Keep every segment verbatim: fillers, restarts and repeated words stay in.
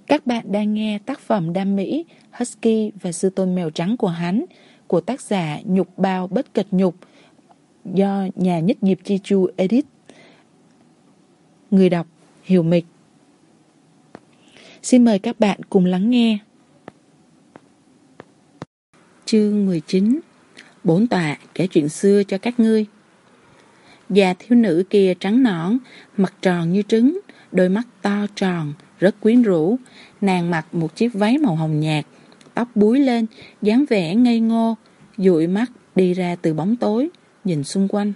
Các bạn đang nghe tác phẩm Đam Mỹ, Husky và Sư Tôn Mèo Trắng của hắn của tác giả Nhục Bao Bất Kịch Nhục do nhà Nhất Nghiệp Chi Chu edit. Người đọc Hiểu Mịch. Xin mời các bạn cùng lắng nghe. Chương mười chín. Bổn tọa kể chuyện xưa cho các ngươi. Già thiếu nữ kia trắng nõn, mặt tròn như trứng, đôi mắt to tròn, rất quyến rũ. Nàng mặc một chiếc váy màu hồng nhạt, tóc búi lên, dáng vẻ ngây ngô, dụi mắt đi ra từ bóng tối, nhìn xung quanh.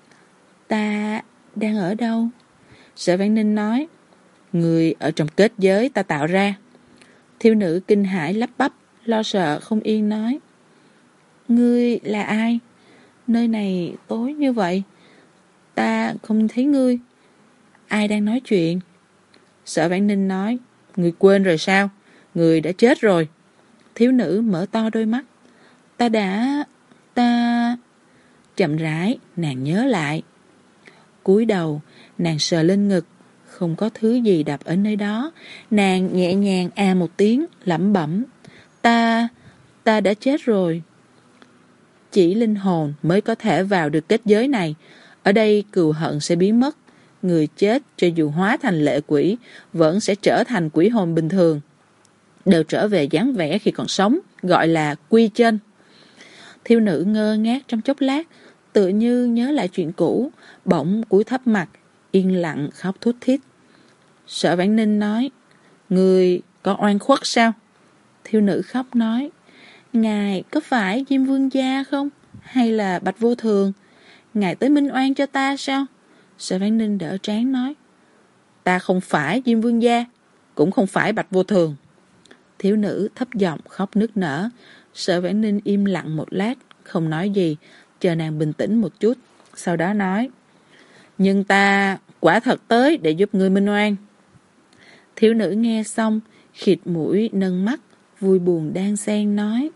Ta đang ở đâu? Sở Vãn Ninh nói. Người ở trong kết giới ta tạo ra. Thiếu nữ kinh hãi lắp bắp, lo sợ không yên nói. Ngươi là ai? Nơi này tối như vậy, ta không thấy ngươi. Ai đang nói chuyện? Sở Vãn Ninh nói. Ngươi quên rồi sao? Ngươi đã chết rồi. Thiếu nữ mở to đôi mắt. Ta đã... ta... Chậm rãi, nàng nhớ lại. Cúi đầu, nàng sờ lên ngực. Không có thứ gì đập ở nơi đó. Nàng nhẹ nhàng à một tiếng, lẩm bẩm. Ta... ta đã chết rồi. Chỉ linh hồn mới có thể vào được kết giới này. Ở đây cừu hận sẽ biến mất. Người chết cho dù hóa thành lệ quỷ vẫn sẽ trở thành quỷ hồn bình thường, đều trở về dáng vẻ khi còn sống, gọi là quy chân. Thiếu nữ ngơ ngác trong chốc lát, tự như nhớ lại chuyện cũ, bỗng cúi thấp mặt, yên lặng khóc thút thít. Sở Vãn Ninh nói. Người có oan khuất sao? Thiếu nữ khóc nói. Ngài có phải Diêm Vương gia không? Hay là Bạch Vô Thường? Ngài tới minh oan cho ta sao? Sở Vãn Ninh đỡ trán nói. Ta không phải Diêm Vương gia, cũng không phải Bạch Vô Thường. Thiếu nữ thấp giọng khóc nức nở. Sở Vãn Ninh im lặng một lát, không nói gì, chờ nàng bình tĩnh một chút, sau đó nói. Nhưng ta quả thật tới để giúp ngươi minh oan. Thiếu nữ nghe xong, khịt mũi nâng mắt, vui buồn đan xen nói.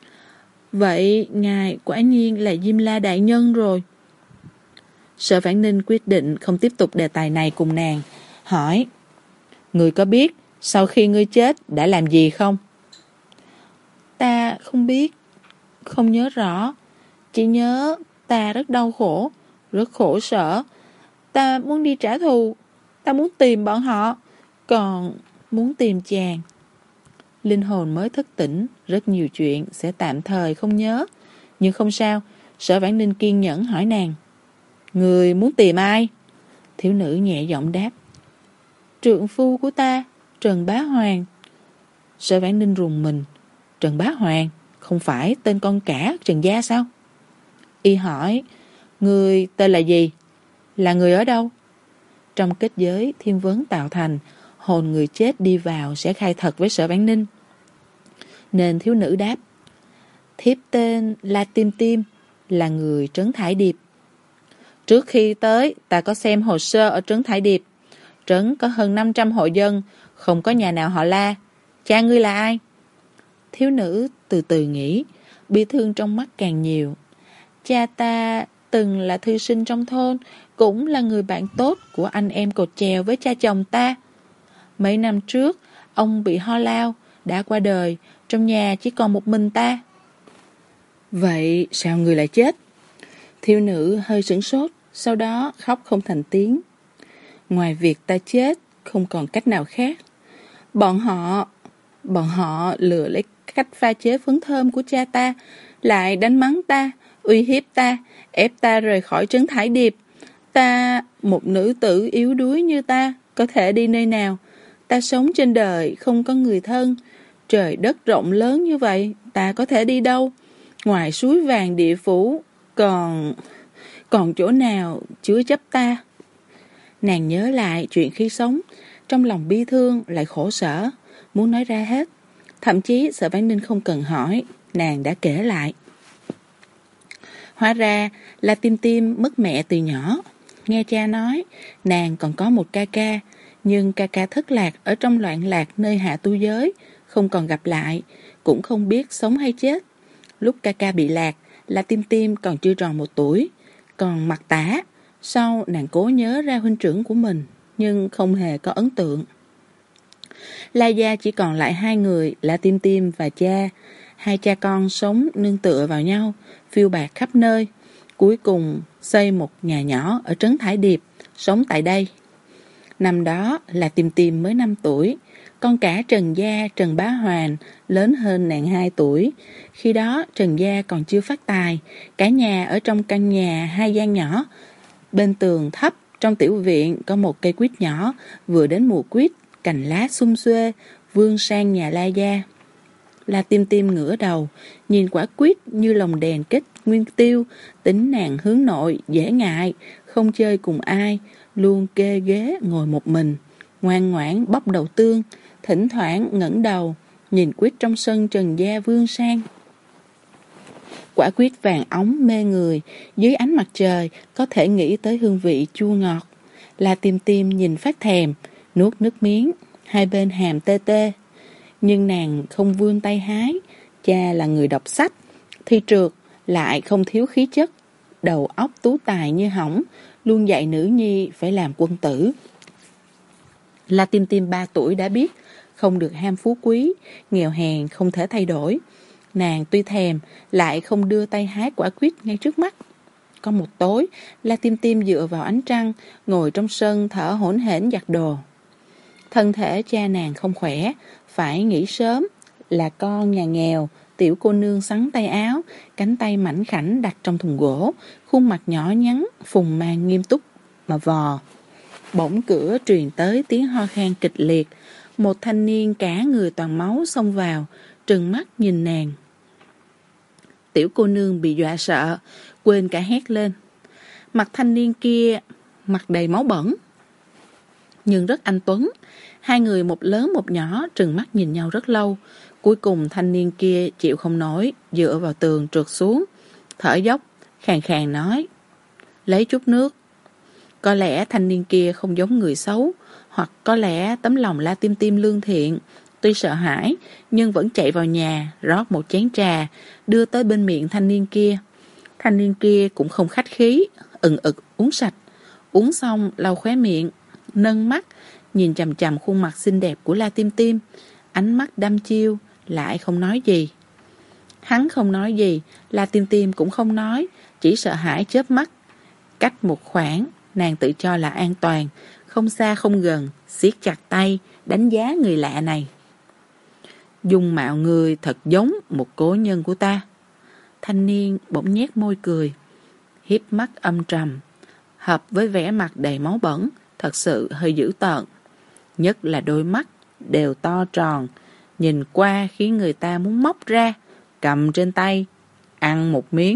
Vậy ngài quả nhiên là Diêm La đại nhân rồi. Sở Vãn Ninh quyết định không tiếp tục đề tài này cùng nàng, hỏi. Người có biết sau khi ngươi chết đã làm gì không? Ta không biết, không nhớ rõ. Chỉ nhớ ta rất đau khổ, rất khổ sở. Ta muốn đi trả thù, ta muốn tìm bọn họ, còn muốn tìm chàng. Linh hồn mới thức tỉnh, rất nhiều chuyện sẽ tạm thời không nhớ. Nhưng không sao, Sở Vãn Ninh kiên nhẫn hỏi nàng. Người muốn tìm ai? Thiếu nữ nhẹ giọng đáp. Trượng phu của ta, Trần Bá Hoàng. Sở Vãn Ninh rùng mình. Trần Bá Hoàng, không phải tên con cả Trần Gia sao? Y hỏi. Người tên là gì? Là người ở đâu? Trong kết giới thiên vấn tạo thành, hồn người chết đi vào sẽ khai thật với Sở Vãn Ninh. Nên thiếu nữ đáp. Thiếp tên là Tim Tim, là người Trấn Thải Điệp. Trước khi tới, ta có xem hồ sơ ở Trấn Thải Điệp. Trấn có hơn năm trăm hộ dân, không có nhà nào họ La. Cha ngươi là ai? Thiếu nữ từ từ nghĩ, bi thương trong mắt càng nhiều. Cha ta từng là thư sinh trong thôn, cũng là người bạn tốt của anh em cột chèo với cha chồng ta. Mấy năm trước, ông bị ho lao, đã qua đời, trong nhà chỉ còn một mình ta. Vậy sao người lại chết? Thiếu nữ hơi sửng sốt, sau đó khóc không thành tiếng. Ngoài việc ta chết, không còn cách nào khác. Bọn họ, bọn họ lừa lấy cách pha chế phấn thơm của cha ta, lại đánh mắng ta, uy hiếp ta, ép ta rời khỏi Trấn Thải Điệp. Ta, một nữ tử yếu đuối như ta, có thể đi nơi nào? Ta sống trên đời, không có người thân. Trời đất rộng lớn như vậy, ta có thể đi đâu? Ngoài suối vàng địa phủ, còn... còn chỗ nào chứa chấp ta? Nàng nhớ lại chuyện khi sống, trong lòng bi thương lại khổ sở, muốn nói ra hết. Thậm chí Sở Vãn Ninh không cần hỏi, nàng đã kể lại. Hóa ra là Tim Tim mất mẹ từ nhỏ. Nghe cha nói, nàng còn có một ca ca, nhưng ca ca thất lạc ở trong loạn lạc nơi hạ tu giới, không còn gặp lại, cũng không biết sống hay chết. Lúc ca ca bị lạc, là Tim Tim còn chưa tròn một tuổi, còn Mặt Tả. Sau nàng cố nhớ ra huynh trưởng của mình, nhưng không hề có ấn tượng. La gia chỉ còn lại hai người là Tim Tim và cha. Hai cha con sống nương tựa vào nhau, phiêu bạt khắp nơi. Cuối cùng xây một nhà nhỏ ở trấn Thải Điệp, sống tại đây. Năm đó là Tim Tim mới năm tuổi, con cả Trần Gia, Trần Bá Hoàn lớn hơn nàng hai tuổi. Khi đó Trần Gia còn chưa phát tài, cả nhà ở trong căn nhà hai gian nhỏ. Bên tường thấp trong tiểu viện có một cây quýt nhỏ, vừa đến mùa quýt, cành lá sum xuê, vươn sang nhà La Gia. La Tim Tim ngửa đầu, nhìn quả quýt như lồng đèn kết nguyên tiêu, tính nàng hướng nội, dễ ngại, không chơi cùng ai, luôn kê ghế ngồi một mình, ngoan ngoãn bóc đầu tương, thỉnh thoảng ngẩng đầu, nhìn quýt trong sân Trần Gia vươn sang. Quả quýt vàng óng mê người, dưới ánh mặt trời có thể nghĩ tới hương vị chua ngọt. La Tim Tim nhìn phát thèm, nuốt nước miếng, hai bên hàm tê tê. Nhưng nàng không vươn tay hái, cha là người đọc sách, thi trượt, lại không thiếu khí chất, đầu óc tú tài như hỏng, luôn dạy nữ nhi phải làm quân tử. La Tim Tim ba tuổi đã biết, không được ham phú quý, nghèo hèn không thể thay đổi. Nàng tuy thèm, lại không đưa tay hái quả quýt ngay trước mắt. Có một tối, La Tim Tim dựa vào ánh trăng, ngồi trong sân thở hổn hển giặt đồ. Thân thể cha nàng không khỏe, phải nghỉ sớm, là con nhà nghèo, tiểu cô nương xắn tay áo, cánh tay mảnh khảnh đặt trong thùng gỗ, khuôn mặt nhỏ nhắn, phùng mang nghiêm túc mà vò. Bỗng cửa truyền tới tiếng ho khan kịch liệt, một thanh niên cả người toàn máu xông vào, trừng mắt nhìn nàng. Tiểu cô nương bị dọa sợ, quên cả hét lên. Mặt thanh niên kia mặt đầy máu bẩn, nhưng rất anh tuấn. Hai người một lớn một nhỏ trừng mắt nhìn nhau rất lâu. Cuối cùng thanh niên kia chịu không nổi, dựa vào tường trượt xuống, thở dốc, khàn khàn nói: lấy chút nước. Có lẽ thanh niên kia không giống người xấu, hoặc có lẽ tấm lòng La Tim Tim lương thiện. Tuy sợ hãi, nhưng vẫn chạy vào nhà, rót một chén trà, đưa tới bên miệng thanh niên kia. Thanh niên kia cũng không khách khí, ừng ực uống sạch. Uống xong lau khóe miệng, nâng mắt, nhìn chằm chằm khuôn mặt xinh đẹp của La Tim Tim, ánh mắt đăm chiêu, lại không nói gì. Hắn không nói gì, La Tim Tim cũng không nói, chỉ sợ hãi chớp mắt. Cách một khoảng, nàng tự cho là an toàn, không xa không gần, siết chặt tay, đánh giá người lạ này. Dung mạo người thật giống một cố nhân của ta. Thanh niên bỗng nhếch môi cười, hiếp mắt âm trầm, hợp với vẻ mặt đầy máu bẩn, thật sự hơi dữ tợn. Nhất là đôi mắt đều to tròn, nhìn qua khiến người ta muốn móc ra, cầm trên tay, ăn một miếng.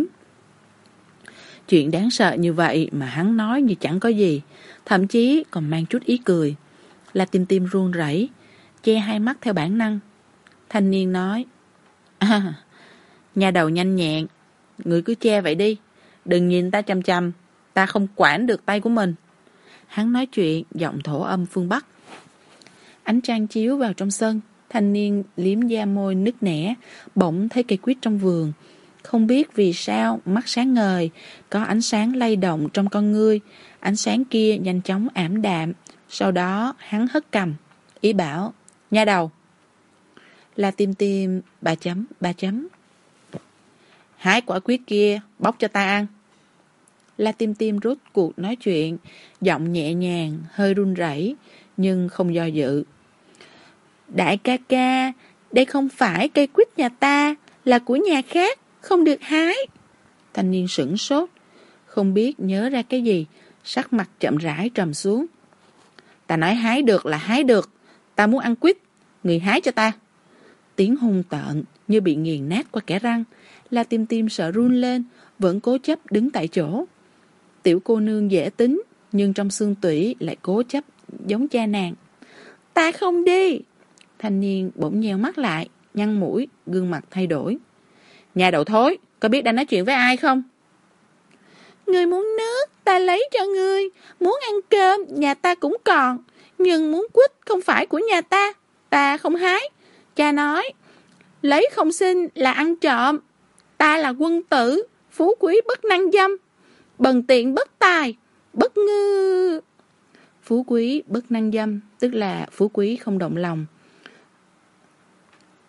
Chuyện đáng sợ như vậy mà hắn nói như chẳng có gì, thậm chí còn mang chút ý cười. La Tim Tim run rẩy, che hai mắt theo bản năng. Thanh niên nói: à, nhà đầu nhanh nhẹn, người cứ che vậy đi, đừng nhìn ta chằm chằm, ta không quản được tay của mình. Hắn nói chuyện giọng thổ âm phương Bắc. Ánh trăng chiếu vào trong sân, thanh niên liếm da môi nứt nẻ, bỗng thấy cây quýt trong vườn. Không biết vì sao mắt sáng ngời, có ánh sáng lay động trong con ngươi. Ánh sáng kia nhanh chóng ảm đạm. Sau đó hắn hất cằm, ý bảo: nha đầu. La Tim Tim ba chấm ba chấm. Hái quả quýt kia bóc cho ta ăn. La Tim Tim rốt cuộc nói chuyện, giọng nhẹ nhàng, hơi run rẩy, nhưng không do dự. Đại ca ca, đây không phải cây quýt nhà ta, là của nhà khác, không được hái. Thanh niên sửng sốt, không biết nhớ ra cái gì, sắc mặt chậm rãi trầm xuống. Ta nói hái được là hái được, ta muốn ăn quýt, người hái cho ta. Tiếng hung tợn như bị nghiền nát qua kẽ răng. La Tim Tim sợ run lên, vẫn cố chấp đứng tại chỗ. Tiểu cô nương dễ tính, nhưng trong xương tủy lại cố chấp giống cha nàng. Ta không đi. Thanh niên bỗng nheo mắt lại, nhăn mũi, gương mặt thay đổi. Nhà đầu thối, có biết đang nói chuyện với ai không? Người muốn nước, ta lấy cho ngươi. Muốn ăn cơm, nhà ta cũng còn. Nhưng muốn quýt không phải của nhà ta, ta không hái. Cha nói, lấy không xin là ăn trộm. Ta là quân tử, phú quý bất năng dâm, bần tiện bất tài, bất ngư. Phú quý bất năng dâm, tức là phú quý không động lòng.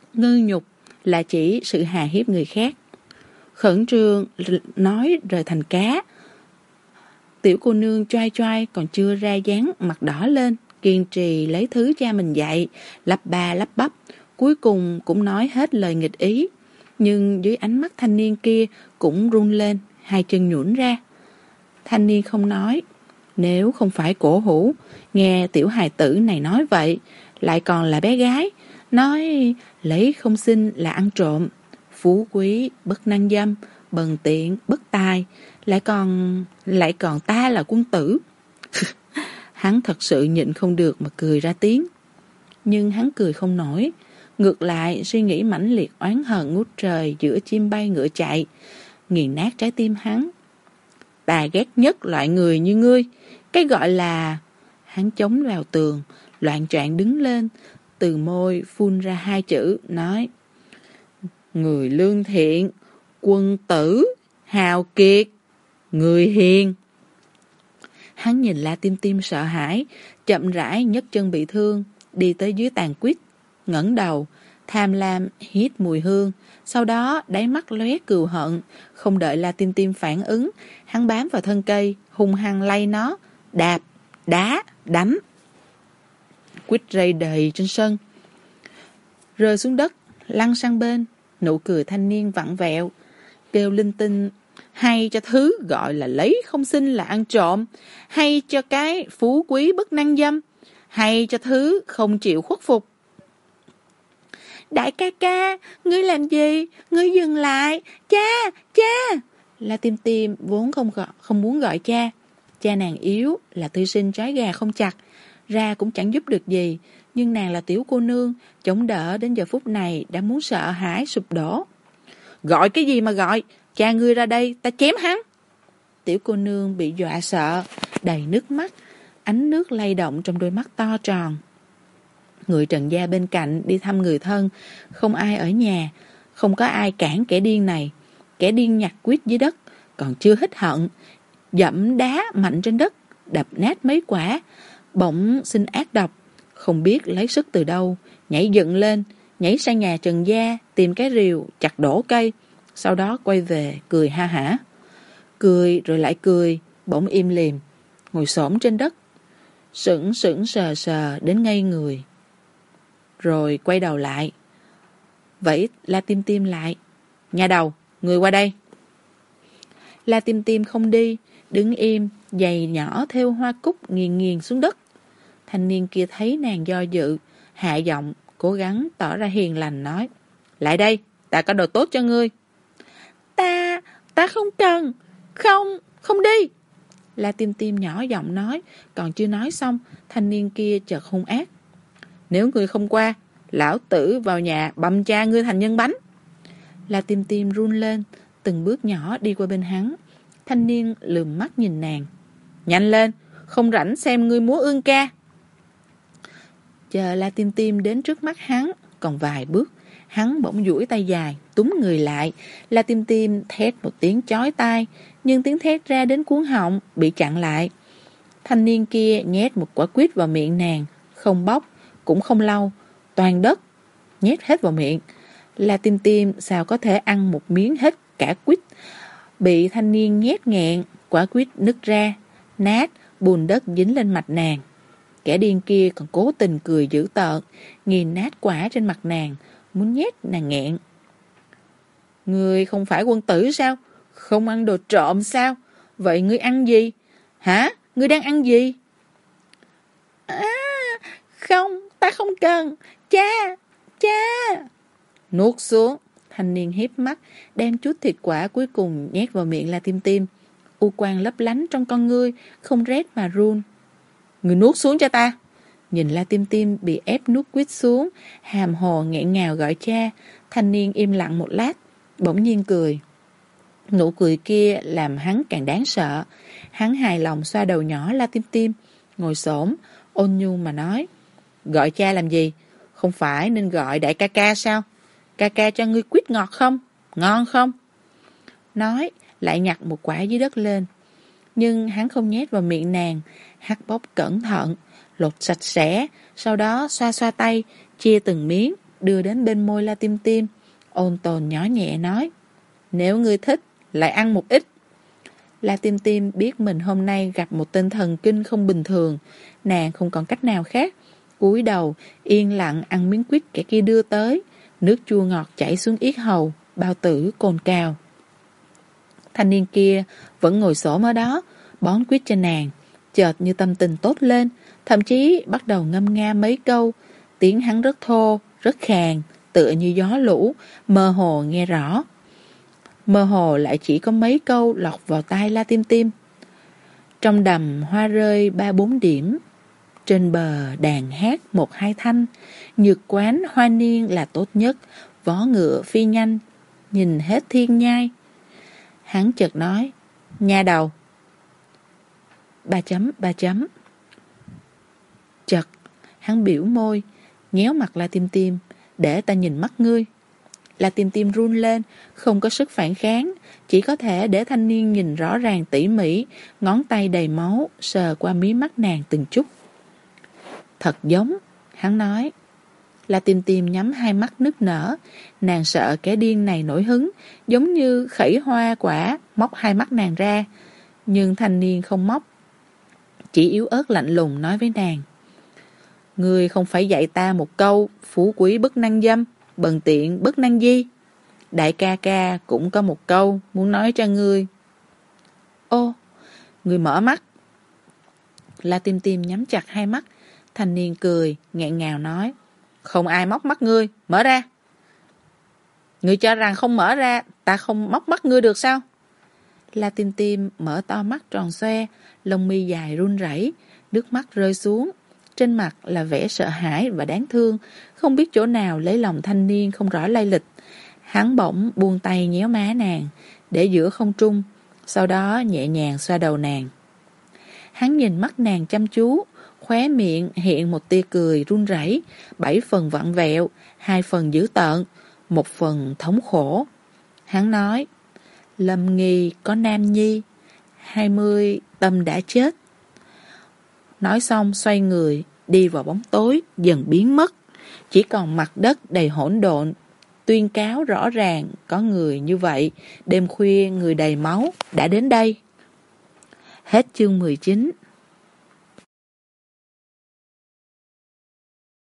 Ngư nhục là chỉ sự hà hiếp người khác. Khẩn trương nói rời thành cá. Tiểu cô nương choai choai còn chưa ra dáng mặt đỏ lên, kiên trì lấy thứ cha mình dạy, lắp ba lắp bắp, cuối cùng cũng nói hết lời nghịch ý. Nhưng dưới ánh mắt thanh niên kia cũng run lên, hai chân nhũn ra. Thanh niên không nói. Nếu không phải cổ hủ, nghe tiểu hài tử này nói vậy, lại còn là bé gái, nói lấy không xin là ăn trộm, phú quý bất năng dâm, bần tiện bất tài, lại còn lại còn ta là quân tử. Hắn thật sự nhịn không được mà cười ra tiếng. Nhưng hắn cười không nổi, ngược lại suy nghĩ mãnh liệt oán hờn ngút trời giữa chim bay ngựa chạy, nghiền nát trái tim hắn. Ta ghét nhất loại người như ngươi. Cái gọi là... Hắn chống vào tường, loạng choạng đứng lên, từ môi phun ra hai chữ, nói: người lương thiện, quân tử, hào kiệt, người hiền. Hắn nhìn La Tim Tim sợ hãi, chậm rãi nhấc chân bị thương, đi tới dưới tàn quýt, ngẩng đầu, tham lam hít mùi hương, sau đó đáy mắt lóe cừu hận. Không đợi La Tim Tim phản ứng, hắn bám vào thân cây, hung hăng lay nó, đạp, đá, đánh. Quýt rơi đầy trên sân, rơi xuống đất, lăn sang bên. Nụ cười thanh niên vặn vẹo, kêu linh tinh: hay cho thứ gọi là lấy không xin là ăn trộm, hay cho cái phú quý bất năng dâm, hay cho thứ không chịu khuất phục. Đại ca ca, ngươi làm gì? Ngươi dừng lại! Cha! Cha! La Tim Tim vốn không gọi, không muốn gọi cha. Cha nàng yếu, là thư sinh trói gà không chặt, ra cũng chẳng giúp được gì. Nhưng nàng là tiểu cô nương, chống đỡ đến giờ phút này đã muốn sợ hãi sụp đổ. Gọi cái gì mà gọi? Cha ngươi ra đây, ta chém hắn. Tiểu cô nương bị dọa sợ, đầy nước mắt, ánh nước lay động trong đôi mắt to tròn. Người Trần gia bên cạnh đi thăm người thân, không ai ở nhà, không có ai cản kẻ điên này. Kẻ điên nhặt quýt dưới đất, còn chưa hít hận, dẫm đá mạnh trên đất, đập nát mấy quả, bỗng sinh ác độc, không biết lấy sức từ đâu, nhảy dựng lên, nhảy sang nhà Trần gia, tìm cái rìu chặt đổ cây, sau đó quay về cười ha hả. Cười rồi lại cười, bỗng im lìm, ngồi xổm trên đất, sững sững sờ sờ đến ngây người. Rồi quay đầu lại, vẫy La Tim Tim lại: nhà đầu, người qua đây. La Tim Tim không đi, đứng im, giày nhỏ theo hoa cúc nghiền nghiền xuống đất. Thanh niên kia thấy nàng do dự, hạ giọng, cố gắng tỏ ra hiền lành nói: lại đây, ta có đồ tốt cho ngươi. Ta, ta không cần, không, không đi. La Tim Tim nhỏ giọng nói, còn chưa nói xong, thanh niên kia chợt hung ác: nếu ngươi không qua, lão tử vào nhà băm cha ngươi thành nhân bánh. La Tim Tim run lên, từng bước nhỏ đi qua bên hắn. Thanh niên lườm mắt nhìn nàng: nhanh lên, không rảnh xem ngươi múa ương ca. Chờ La Tim Tim đến trước mắt hắn còn vài bước, hắn bỗng duỗi tay dài túm người lại. La Tim Tim thét một tiếng chói tai, nhưng tiếng thét ra đến cuống họng bị chặn lại. Thanh niên kia nhét một quả quýt vào miệng nàng, không bóc cũng không lau, toàn đất nhét hết vào miệng. La Tim Tim sao có thể ăn một miếng hết cả quýt, bị thanh niên nhét nghẹn, quả quýt nứt ra, nát, bùn đất dính lên mặt nàng. Kẻ điên kia còn cố tình cười dữ tợn, nghiền nát quả trên mặt nàng, muốn nhét nàng nghẹn. Ngươi không phải quân tử sao? Không ăn đồ trộm sao? Vậy ngươi ăn gì? Hả? Ngươi đang ăn gì? À, không, ta không cần. Cha, cha. Nuốt xuống. Thanh niên hiếp mắt, đem chút thịt quả cuối cùng nhét vào miệng La Tim Tim. U quang lấp lánh trong con ngươi, không rét mà run. Người nuốt xuống cho ta. Nhìn La Tim Tim bị ép nuốt quýt xuống, hàm hồ nghẹn ngào gọi cha. Thanh niên im lặng một lát, bỗng nhiên cười. Nụ cười kia làm hắn càng đáng sợ. Hắn hài lòng xoa đầu nhỏ La Tim Tim, ngồi xổm ôn nhu mà nói: gọi cha làm gì? Không phải nên gọi đại ca ca sao? Ca ca cho ngươi quýt ngọt không? Ngon không? Nói lại nhặt một quả dưới đất lên. Nhưng hắn không nhét vào miệng nàng, hắt bóc cẩn thận, lột sạch sẽ, sau đó xoa xoa tay, chia từng miếng, đưa đến bên môi La Tim Tim, ôn tồn nhỏ nhẹ nói: Nếu ngươi thích, lại ăn một ít. La Tim Tim biết mình hôm nay gặp một tên thần kinh không bình thường, nàng không còn cách nào khác, cúi đầu yên lặng ăn miếng quýt kẻ kia đưa tới, nước chua ngọt chảy xuống yết hầu, bao tử cồn cào. Thanh niên kia vẫn ngồi xổm ở đó, bón quýt cho nàng, chợt như tâm tình tốt lên, thậm chí bắt đầu ngâm nga mấy câu, tiếng hắn rất thô, rất khàn, tựa như gió lũ, mơ hồ nghe rõ. Mơ hồ lại chỉ có mấy câu lọt vào tai La Tim Tim. Trong đầm hoa rơi ba bốn điểm, trên bờ đàn hát một hai thanh, nhược quán hoa niên là tốt nhất, vó ngựa phi nhanh, nhìn hết thiên nhai. Hắn chợt nói: Nha đầu. Ba chấm ba chấm. Chật, hắn biểu môi, nhéo mặt La Tim Tim, để ta nhìn mắt ngươi. La Tim Tim run lên, không có sức phản kháng, chỉ có thể để thanh niên nhìn rõ ràng tỉ mỉ, ngón tay đầy máu, sờ qua mí mắt nàng từng chút. Thật giống, hắn nói. La Tim Tim nhắm hai mắt nức nở, nàng sợ kẻ điên này nổi hứng, giống như khẩy hoa quả, móc hai mắt nàng ra. Nhưng thanh niên không móc, chỉ yếu ớt lạnh lùng nói với nàng: Ngươi không phải dạy ta một câu phú quý bất năng dâm, bần tiện bất năng di. Đại ca ca cũng có một câu muốn nói cho ngươi. Ô, ngươi mở mắt. La Tim Tim nhắm chặt hai mắt, thanh niên cười, nghẹn ngào nói: Không ai móc mắt ngươi, mở ra. Ngươi cho rằng không mở ra, ta không móc mắt ngươi được sao? La Tim Tim mở to mắt tròn xoe, lông mi dài run rẩy, nước mắt rơi xuống. Trên mặt là vẻ sợ hãi và đáng thương, không biết chỗ nào lấy lòng thanh niên không rõ lai lịch. Hắn bỗng buông tay nhéo má nàng, để giữa không trung, sau đó nhẹ nhàng xoa đầu nàng. Hắn nhìn mắt nàng chăm chú, khóe miệng hiện một tia cười run rẩy, bảy phần vặn vẹo, hai phần dữ tợn, một phần thống khổ. Hắn nói: Lâm Nghi có nam nhi, hai mươi tâm đã chết. Nói xong xoay người, đi vào bóng tối, dần biến mất. Chỉ còn mặt đất đầy hỗn độn, tuyên cáo rõ ràng có người như vậy, đêm khuya người đầy máu đã đến đây. Hết chương mười chín.